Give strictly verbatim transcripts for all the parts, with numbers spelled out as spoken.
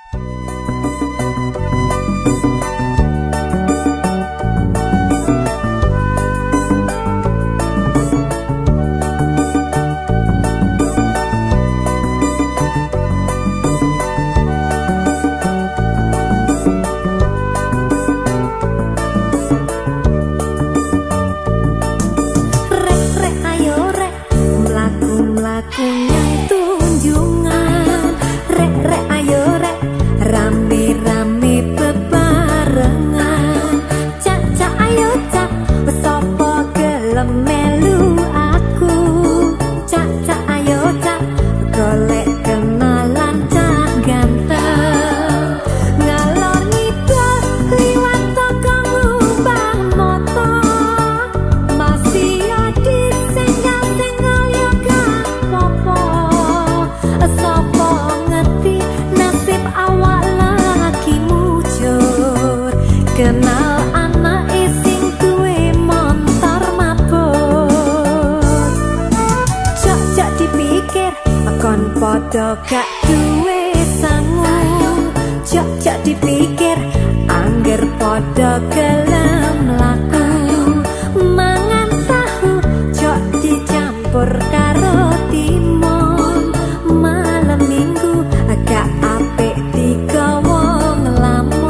Kenal anak sing duwe montor mabur. Jok-jok dipikir kon padha gak duwe sangu. Jok-jok dipikir angger padha gelem laku. Mangan tahu jok dicampur karo timun. Malam minggu agak apik digawa ngelamun.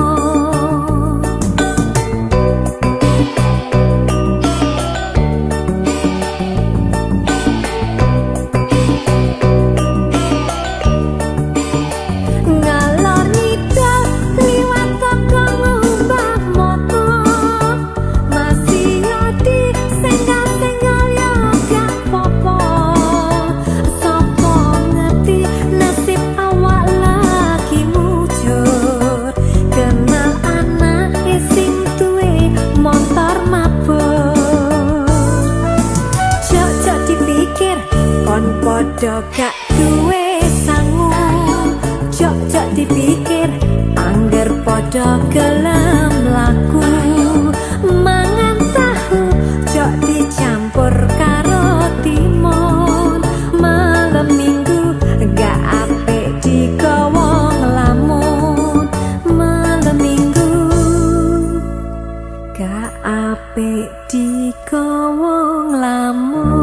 Padha gak duwe sangu. Jok-jok dipikir angger padha gelem laku. Mangan tahu jok dicampur karo timun. Malam minggu gak apik digawa ngelamun. Malam minggu gak apik digawa ngelamun.